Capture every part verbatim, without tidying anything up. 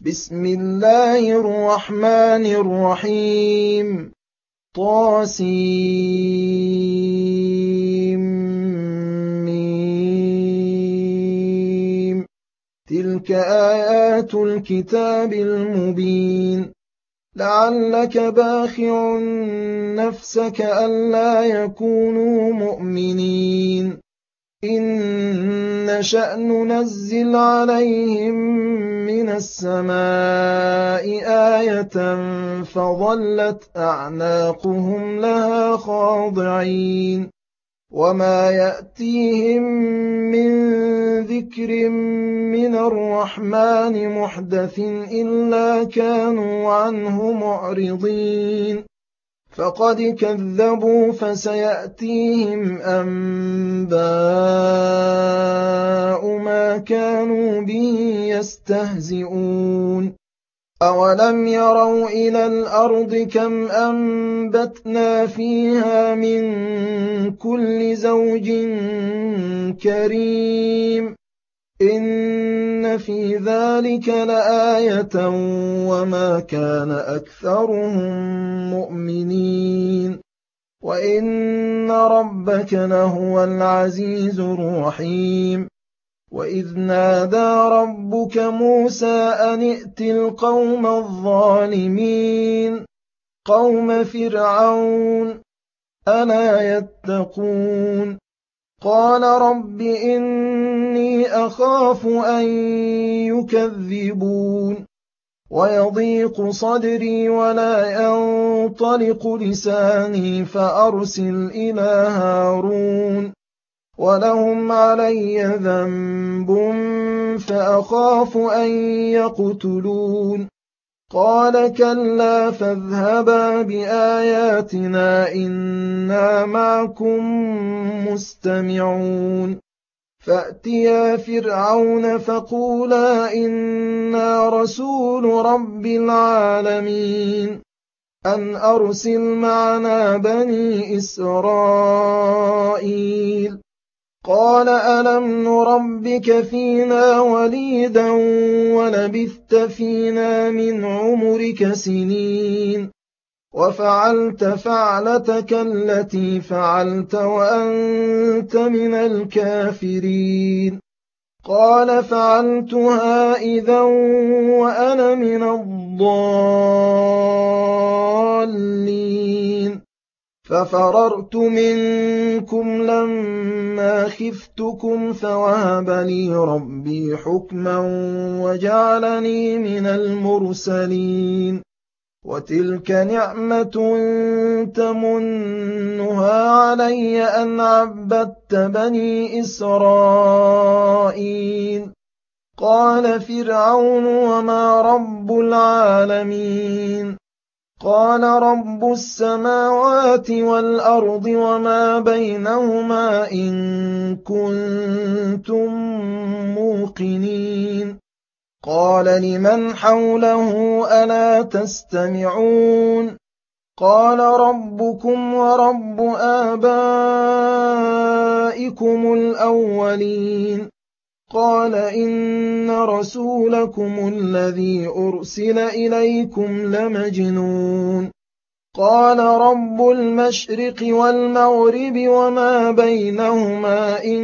بسم الله الرحمن الرحيم طاسيم تلك آيات الكتاب المبين لعلك باخع نفسك ألا يكونوا مؤمنين إن نشأ ننزل عليهم من السماء آية فظلت أعناقهم لها خاضعين وما يأتيهم من ذكر من الرحمن محدث إلا كانوا عنه معرضين فقد كذبوا فسيأتيهم أنباء ما كانوا به يستهزئون أولم يروا إلى الأرض كم أنبتنا فيها من كل زوج كريم إن في ذلك لآية وما كان أكثرهم مؤمنين وإن ربك لهو العزيز الرحيم وإذ نادى ربك موسى أن ائت القوم الظالمين قوم فرعون ألا يتقون قال رب إني أخاف أن يكذبون ويضيق صدري ولا ينطلق لساني فأرسل إلى هارون ولهم علي ذنب فأخاف أن يقتلون قال كلا فاذهبا بآياتنا إنا معكم مستمعون فأتيا فرعون فقولا إنا رسول رب العالمين أن أرسل معنا بني إسرائيل قال ألم نربك فينا وليدا ولبثت فينا من عمرك سنين وفعلت فعلتك التي فعلت وأنت من الكافرين قال فعلتها إذا وأنا من الضالين ففررت منكم لما خفتكم فوهب لي ربي حكما وجعلني من المرسلين وتلك نعمة تمنها علي أن عبدت بني إسرائيل قال فرعون وما رب العالمين قال رب السماوات والأرض وما بينهما إن كنتم موقنين قال لمن حوله ألا تستمعون قال ربكم ورب آبائكم الأولين قال إن رسولكم الذي أرسل إليكم لمجنون قال رب المشرق والمغرب وما بينهما إن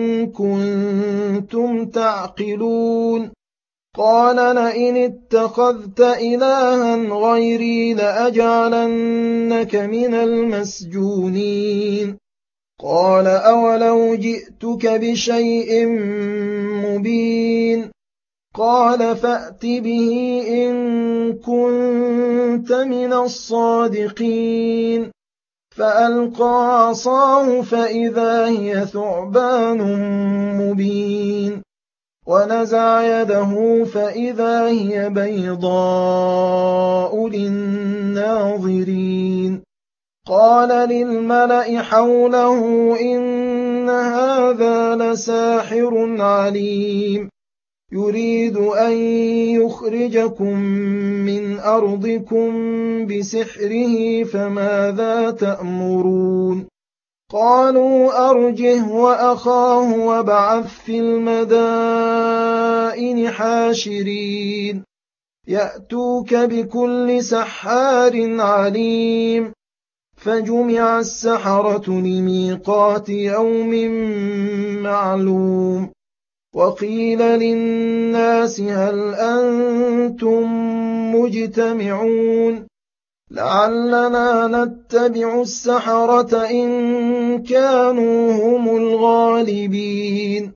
كنتم تعقلون قال لئن اتخذت إلها غيري لأجعلنك من المسجونين قال أولو جئتك بشيء مبين قال فأت به إن كنت من الصادقين فألقى عصاه فإذا هي ثعبان مبين ونزع يده فإذا هي بيضاء للناظرين قال للملأ حوله إن هذا لساحر عليم يريد أن يخرجكم من أرضكم بسحره فماذا تأمرون قالوا أرجه وأخاه وابعث في المدائن حاشرين يأتوك بكل سحار عليم فجمع السحرة لميقات يوم معلوم وقيل للناس هل أنتم مجتمعون لعلنا نتبع السحرة إن كانوا هم الغالبين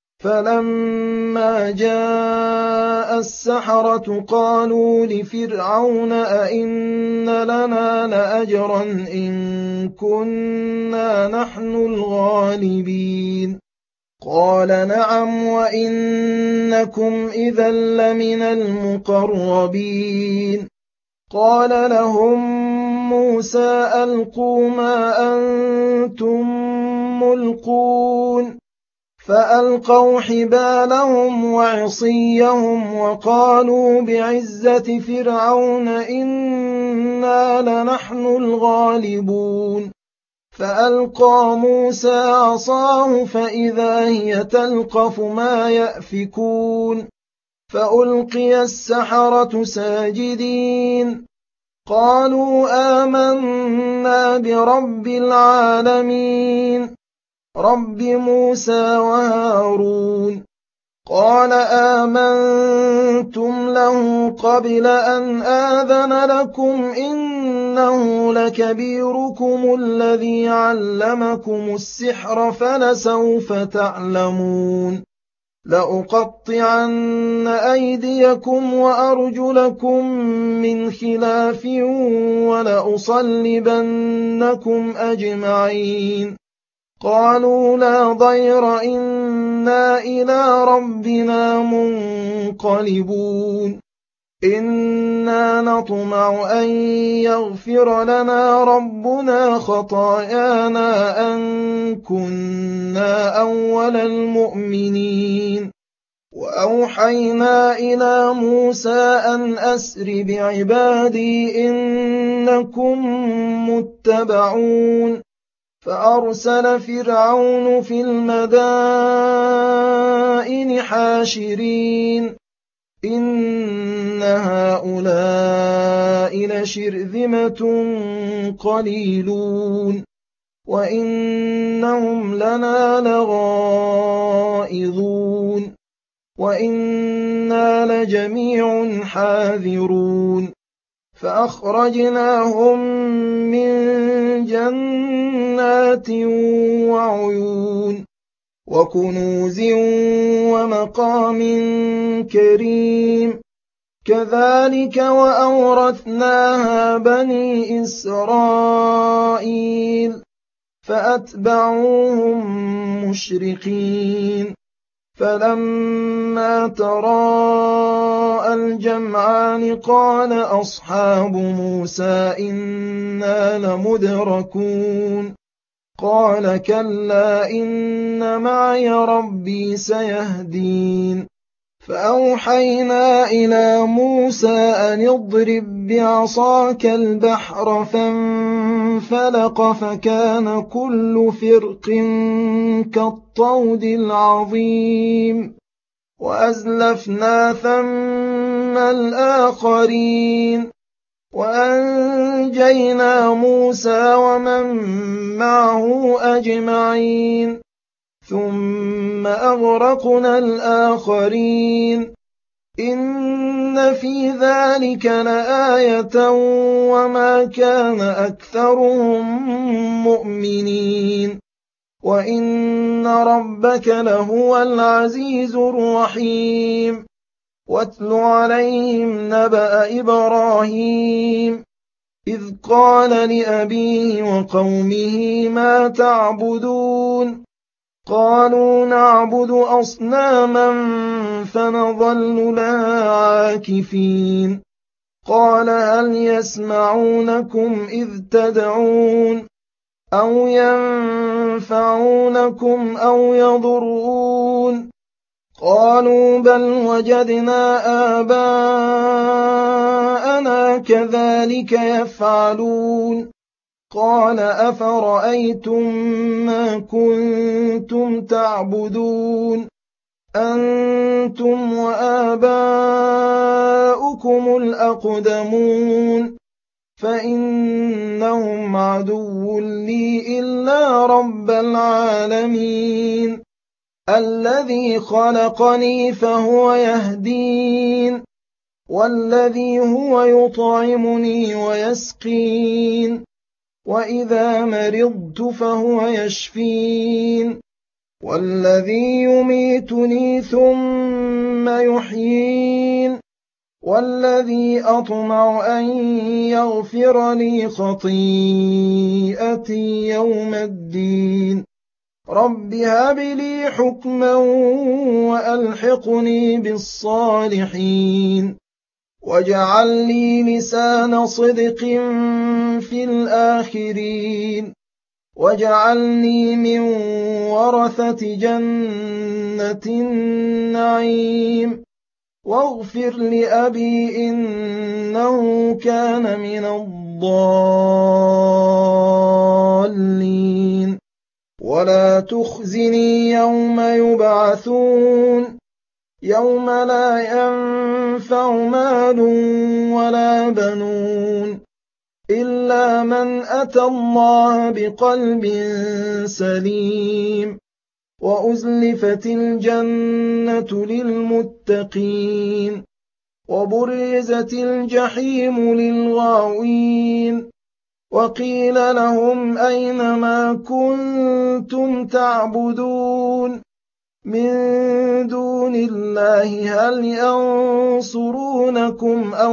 فلما جاء السحرة قالوا لفرعون أئن لنا لأجرا إن كنا نحن الغالبين قال نعم وإنكم إذا لمن المقربين قال لهم موسى ألقوا ما أنتم ملقون فألقوا حبالهم وعصيهم وقالوا بعزة فرعون إنا لنحن الغالبون فألقى موسى عصاه فإذا هي تلقف ما يأفكون فألقي السحرة ساجدين قالوا آمنا برب العالمين رب موسى وهارون قال آمنتم له قبل أن آذن لكم إنه لكبيركم الذي علمكم السحر فلسوف تعلمون لأقطعن أيديكم وأرجلكم من خلاف ولأصلبنكم أجمعين قالوا لا ضير إنا إلى ربنا منقلبون إنا نطمع أن يغفر لنا ربنا خطايانا أن كنا أول المؤمنين وأوحينا إلى موسى أن أسر بعبادي إنكم متبعون فأرسل فرعون في المدائن حاشرين إن هؤلاء لشرذمة قليلون وإنهم لنا لغائظون وإنا لجميع حاذرون فأخرجناهم من جنات وعيون وكنوز ومقام كريم كذلك وأورثناها بني إسرائيل فأتبعوهم مشرقين فلما تراءى الجمعان قال أصحاب موسى إنا لمدركون قال كلا إن معي ربي سيهدين فأوحينا إلى موسى أن اضرب بعصاك البحر فانفلق فكان كل فرق كالطود العظيم وأزلفنا ثم الآخرين وأنجينا موسى ومن معه أجمعين ثم أغرقنا الآخرين إن في ذلك لآية وما كان أكثرهم مؤمنين وإن ربك لهو العزيز الرحيم واتل عليهم نبأ إبراهيم إذ قال لأبيه وقومه ما تعبدون قالوا نعبد أصناما فنظل لها عاكفين قال هل يسمعونكم إذ تدعون أو ينفعونكم أو يضرون قالوا بل وجدنا آباءنا كذلك يفعلون قال أفرأيتم ما كنتم تعبدون أنتم وآباؤكم وأسابقكم الأقدمون فإنهم عدو لي إلا رب العالمين الذي خلقني فهو يهدين والذي هو يطعمني ويسقين وإذا مرضت فهو يشفين والذي يميتني ثم يحيين والذي أطمع أن يغفر لي خطيئتي يوم الدين رب هب لي حكما وألحقني بالصالحين واجعل لي لسان صدق في الآخرين واجعلني من ورثة جنة النعيم واغفر لأبي إنه كان من الضالين ولا تخزني يوم يبعثون يوم لا ينفع مال ولا بنون إلا من أتى الله بقلب سليم وأزلفت الجنة للمتقين وبرزت الجحيم للغاوين وقيل لهم أين ما كنتم تعبدون من دون الله هل ينصرونكم أو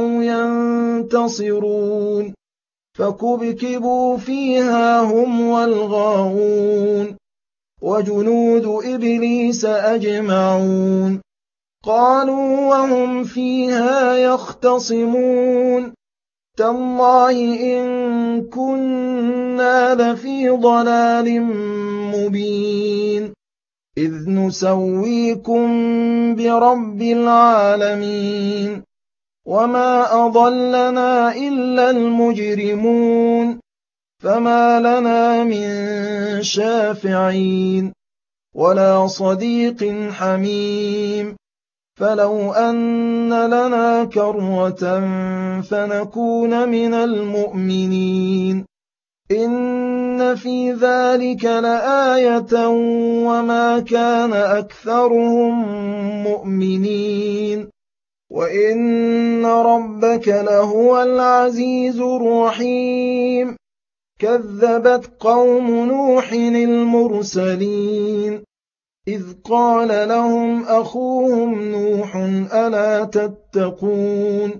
ينتصرون فكبكبوا فيها هم والغاوون وجنود إبليس أجمعون قالوا وهم فيها يختصمون تالله إن كنا لفي ضلال مبين إذ نسويكم برب العالمين وما أضلنا إلا المجرمون فما لنا من شافعين ولا صديق حميم فلو أن لنا كرة فنكون من المؤمنين إن في ذلك لآية وما كان أكثرهم مؤمنين وإن ربك لهو العزيز الرحيم كذبت قوم نوح المرسلين إذ قال لهم أخوهم نوح ألا تتقون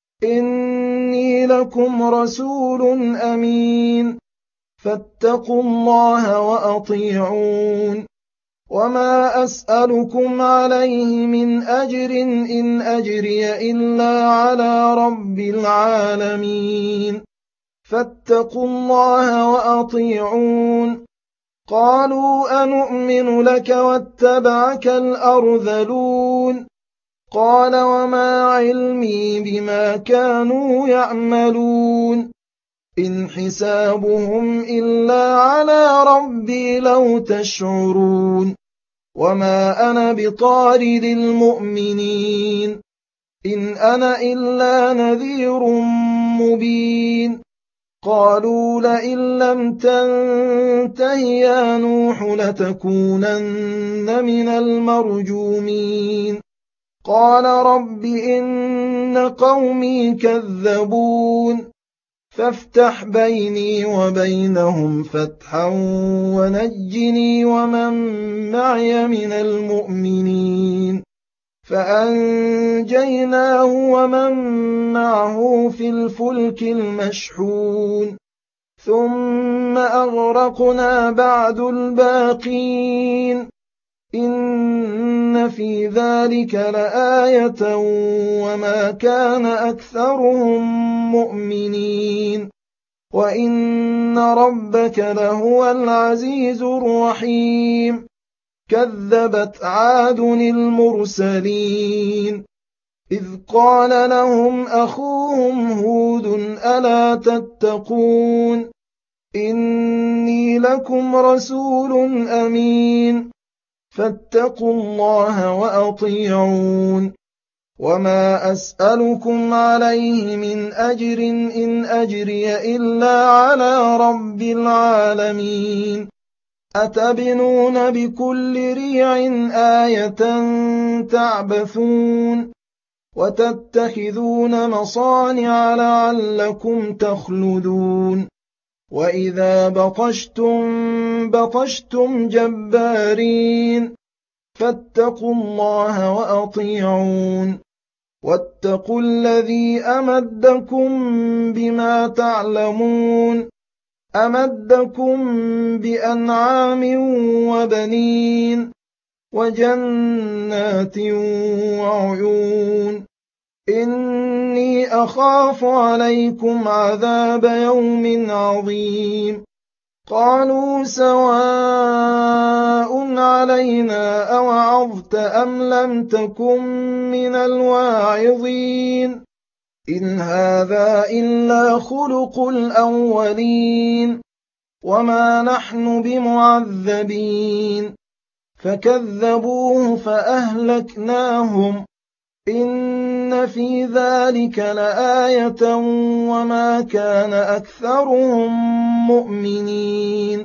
إني لكم رسول أمين فاتقوا الله وأطيعون وما أسألكم عليه من أجر إن أجري إلا على رب العالمين فاتقوا الله وأطيعون قالوا أنؤمن لك واتبعك الأرذلون قال وما علمي بما كانوا يعملون إن حسابهم إلا على ربي لو تشعرون وما أنا بطارد المؤمنين إن أنا إلا نذير مبين قالوا لئن لم تنته يا نوح لتكونن من المرجومين قال رب إن قومي كذبون فافتح بيني وبينهم فتحا ونجني ومن معي من المؤمنين فأنجيناه ومن معه في الفلك المشحون ثم أغرقنا بعد الباقين إن في ذلك لآية وما كان أكثرهم مؤمنين وإن ربك لهو العزيز الرحيم كذبت عاد المرسلين إذ قال لهم أخوهم هود ألا تتقون إني لكم رسول أمين فاتقوا الله وأطيعون وما أسألكم عليه من أجر إن أجري إلا على رب العالمين أتبنون بكل ريع آية تعبثون وتتخذون مصانع لعلكم تخلدون وإذا بطشتم بطشتم جبارين فاتقوا الله وأطيعون واتقوا الذي أمدكم بما تعلمون أمدكم بأنعام وبنين وجنات وعيون إني أخاف عليكم عذاب يوم عظيم قالوا سواء علينا أوعظت أم لم تكن من الواعظين إن هذا إلا خلق الأولين وما نحن بمعذبين فكذبوه فأهلكناهم إن في ذلك لآية وما كان أكثرهم مؤمنين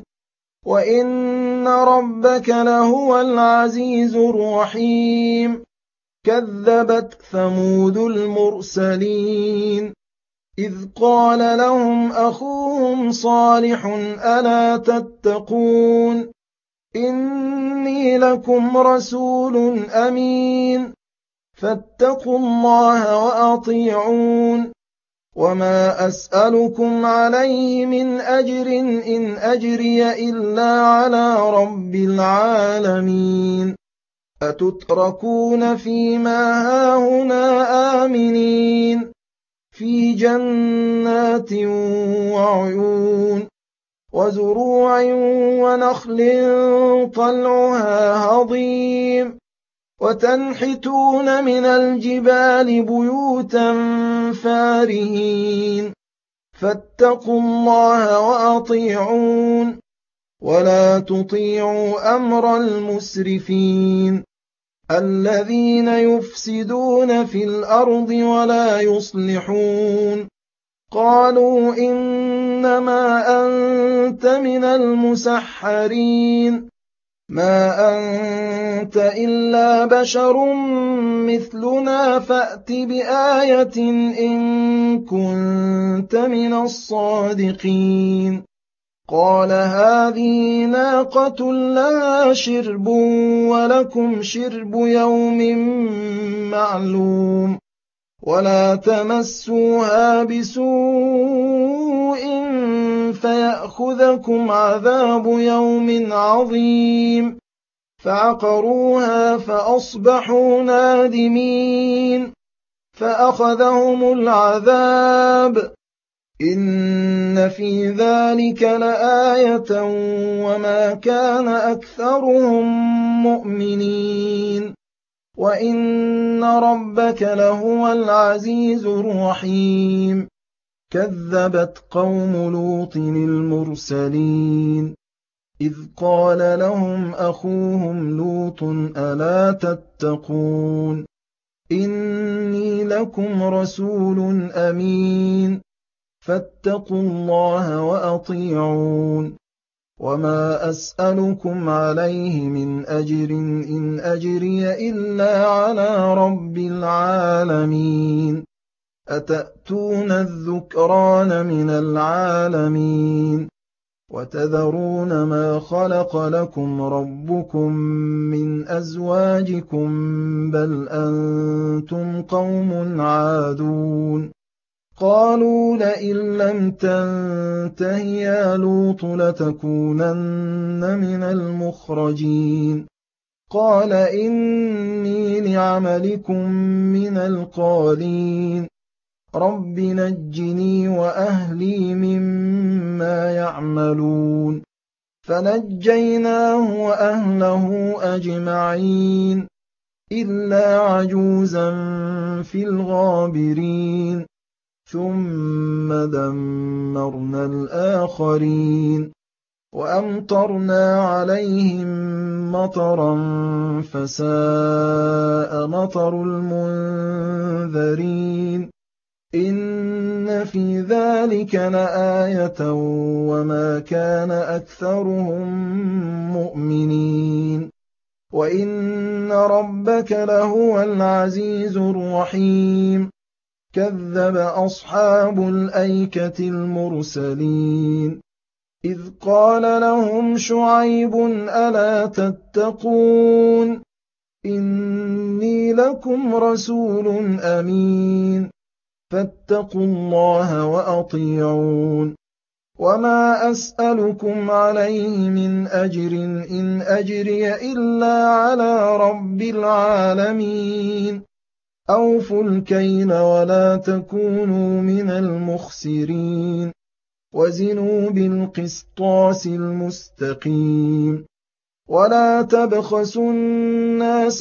وإن ربك لهو العزيز الرحيم كذبت ثمود المرسلين إذ قال لهم أخوهم صالح ألا تتقون إني لكم رسول أمين فاتقوا الله وأطيعون وما أسألكم عليه من أجر إن أجري إلا على رب العالمين أتتركون فيما هاهنا آمنين في جنات وعيون وزروع ونخل طلعها هضيم وتنحتون من الجبال بيوتا فارهين فاتقوا الله وأطيعون ولا تطيعوا أمر المسرفين الذين يفسدون في الأرض ولا يصلحون قالوا إنما أنت من المسحرين ما أنت إلا بشر مثلنا فأت بآية إن كنت من الصادقين قال هذه ناقة لها شرب ولكم شرب يوم معلوم ولا تمسوها بسوء فيأخذكم عذاب يوم عظيم فعقروها فأصبحوا نادمين فأخذهم العذاب إن في ذلك لآية وما كان أكثرهم مؤمنين وإن ربك لهو العزيز الرحيم كذبت قوم لوط المرسلين إذ قال لهم أخوهم لوط ألا تتقون إني لكم رسول أمين فاتقوا الله وأطيعون وما أسألكم عليه من أجر إن أجري إلا على رب العالمين أتأتون الذكران من العالمين وتذرون ما خلق لكم ربكم من أزواجكم بل أنتم قوم عادون قالوا لئن لم تنته يا لوط لتكونن من المخرجين قال إني لعملكم من القالين رب نجني وأهلي مما يعملون فنجيناه وأهله أجمعين إلا عجوزا في الغابرين ثم دمرنا الآخرين وأمطرنا عليهم مطرا فساء مطر المنذرين إن في ذلك لآية وما كان أكثرهم مؤمنين وإن ربك لهو العزيز الرحيم كذب أصحاب الأيكة المرسلين إذ قال لهم شعيب ألا تتقون إني لكم رسول أمين فاتقوا الله وأطيعون وما أسألكم عليه من أجر إن أجري إلا على رب العالمين أوفوا الكيل ولا تكونوا من المخسرين وزنوا بالقسطاس المستقيم ولا تبخسوا الناس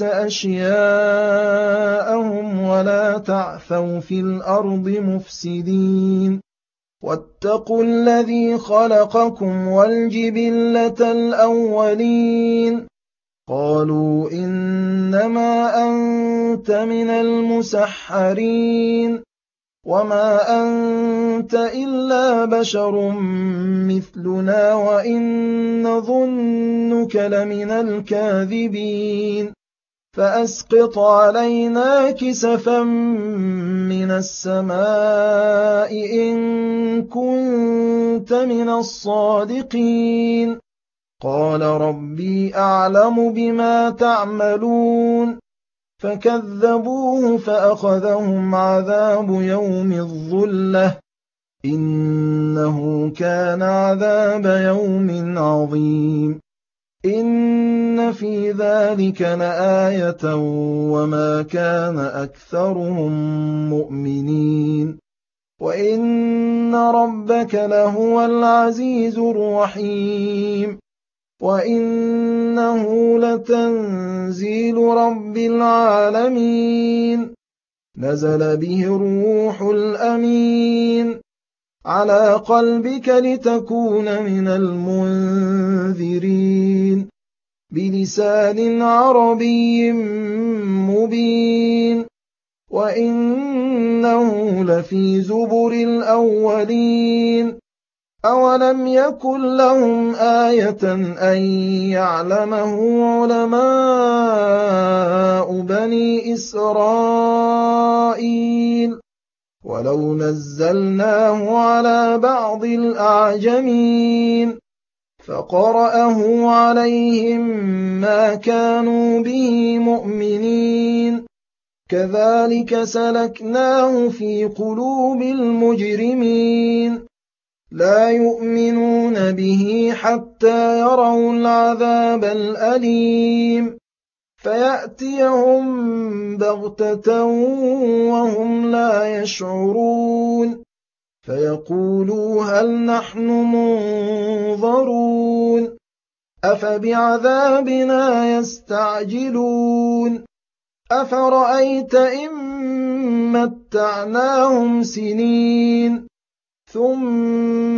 أشياءهم ولا تعثوا في الأرض مفسدين واتقوا الذي خلقكم والجبلة الأولين قالوا إنما أنت من المسحرين وما أنت إلا بشر مثلنا وإن نظنك لمن الكاذبين فأسقط علينا كسفا من السماء إن كنت من الصادقين قال ربي أعلم بما تعملون فكذبوه فأخذهم عذاب يوم الظلة إنه كان عذاب يوم عظيم إن في ذلك لآية وما كان أكثرهم مؤمنين وإن ربك لهو العزيز الرحيم وإنه لتنزيل رب العالمين نزل به الروح الأمين على قلبك لتكون من المنذرين بلسان عربي مبين وإنه لفي زبر الأولين أولم يكن لهم آية أن يعلمه علماء بني إسرائيل ولو نزلناه على بعض الأعجمين فقرأه عليهم ما كانوا به مؤمنين كذلك سلكناه في قلوب المجرمين لا يؤمنون به حتى يروا العذاب الأليم فيأتيهم بغتة وهم لا يشعرون فيقولوا هل نحن منظرون أفبعذابنا يستعجلون أفرأيت إن متعناهم سنين ثم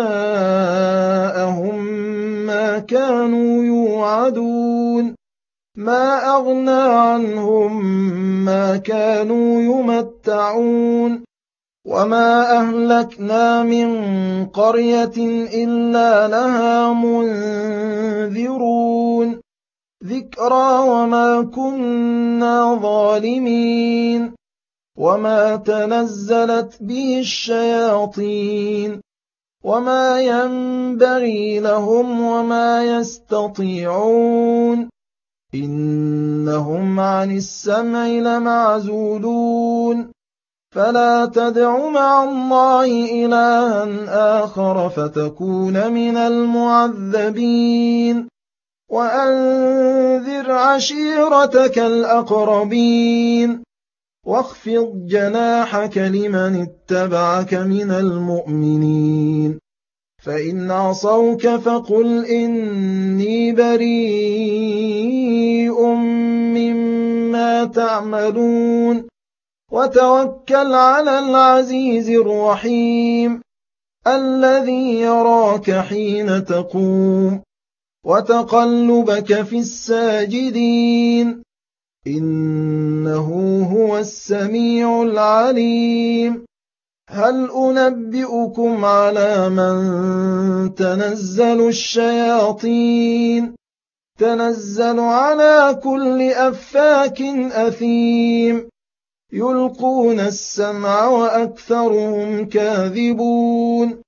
جاءهم ما كانوا يوعدون ما أغنى عنهم ما كانوا يمتعون وما أهلكنا من قرية إلا لها منذرون ذكرى وما كنا ظالمين وما تنزلت به الشياطين وما ينبغي لهم وما يستطيعون إنهم عن السمع لمعزولون فلا تدع مع الله إلها آخر فتكون من المعذبين وأنذر عشيرتك الأقربين واخفض جناحك لمن اتبعك من المؤمنين فإن عصوك فقل إني بريء مما تعملون وتوكل على العزيز الرحيم الذي يراك حين تقوم وتقلبك في الساجدين إنه هو السميع العليم هل أنبئكم على من تنزل الشياطين تنزل على كل أفاك أثيم يلقون السمع وأكثرهم كاذبون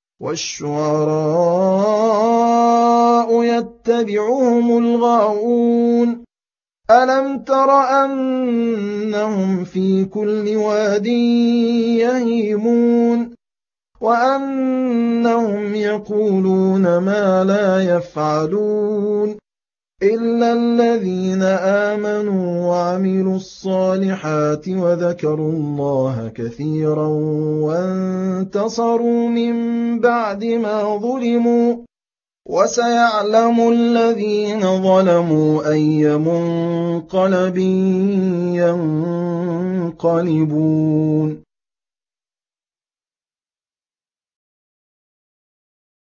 والشعراء يتبعهم الغاوون ألم تر أنهم في كل واد يهيمون وأنهم يقولون ما لا يفعلون إلا الذين آمنوا وعملوا الصالحات وذكروا الله كثيرا وانتصروا من بعد ما ظلموا وسيعلم الذين ظلموا أي منقلب ينقلبون